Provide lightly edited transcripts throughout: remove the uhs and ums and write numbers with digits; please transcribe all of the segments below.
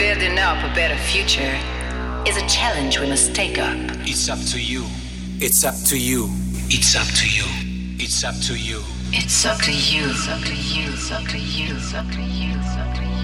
building up a better future is a challenge we must take up. It's up to you. It's up to you. It's up to you. It's up to you. It's up to you. It's up to you. It's up to you. It's up to you. It's up to you.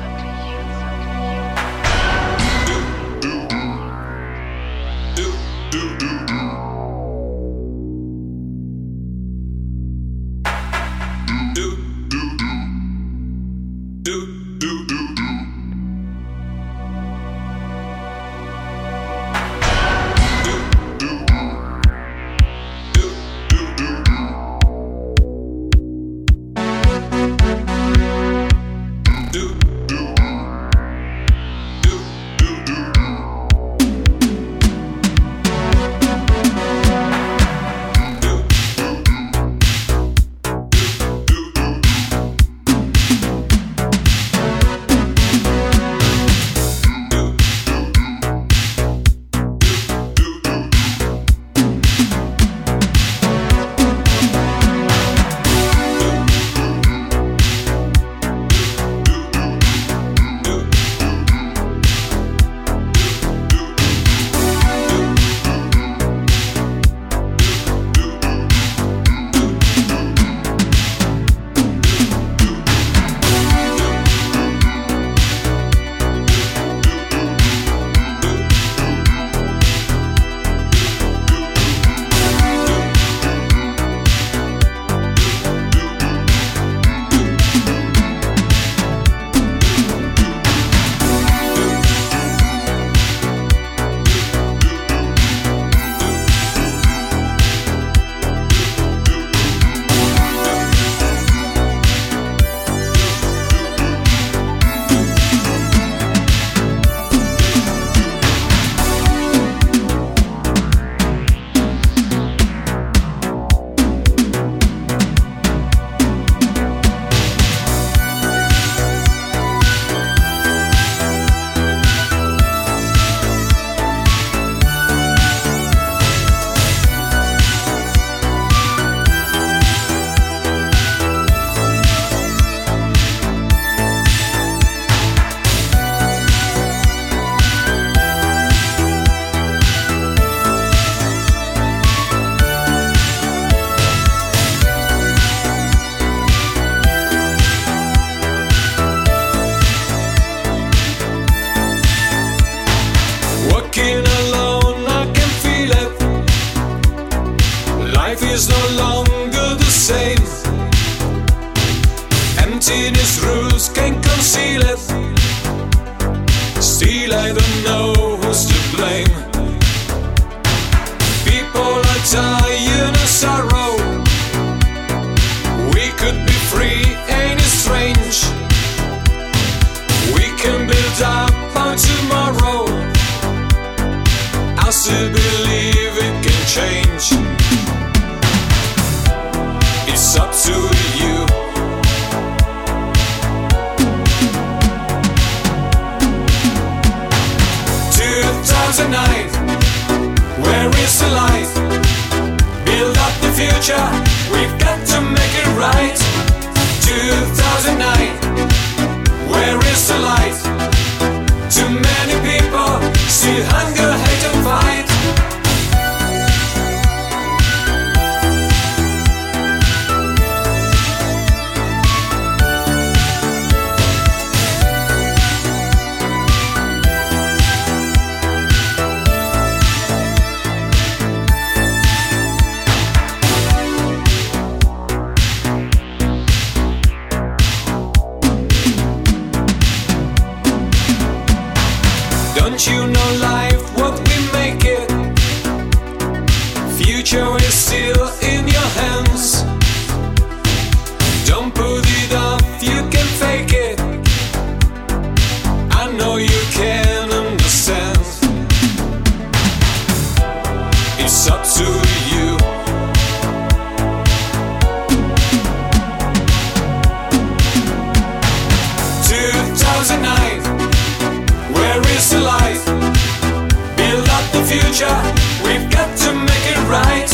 We've got to make it right.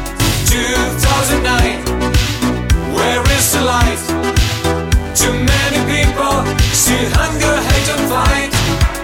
2009, where is the light? Too many people still hunger, hate and fight.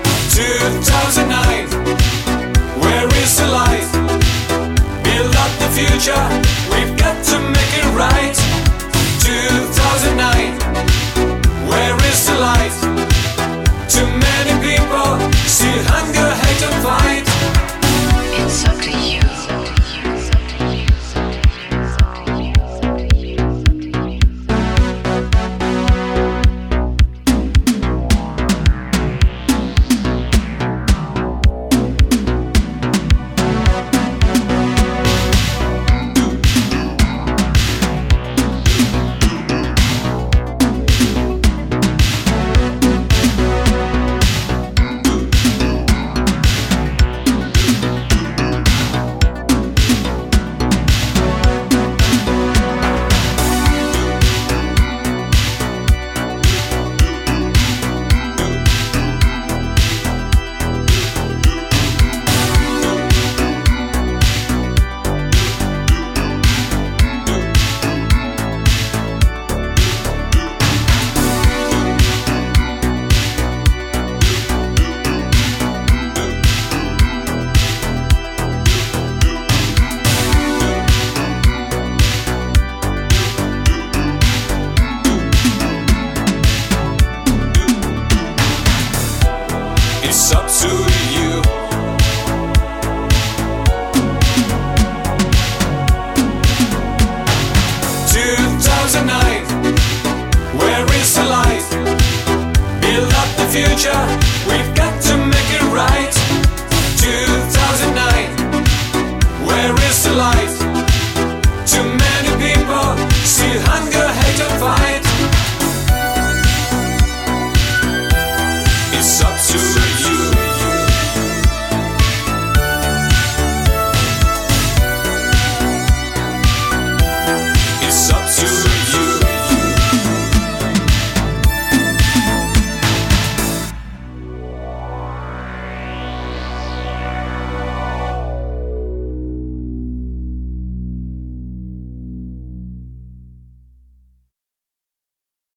It's up to you. 2009, where is the light? Build up the future.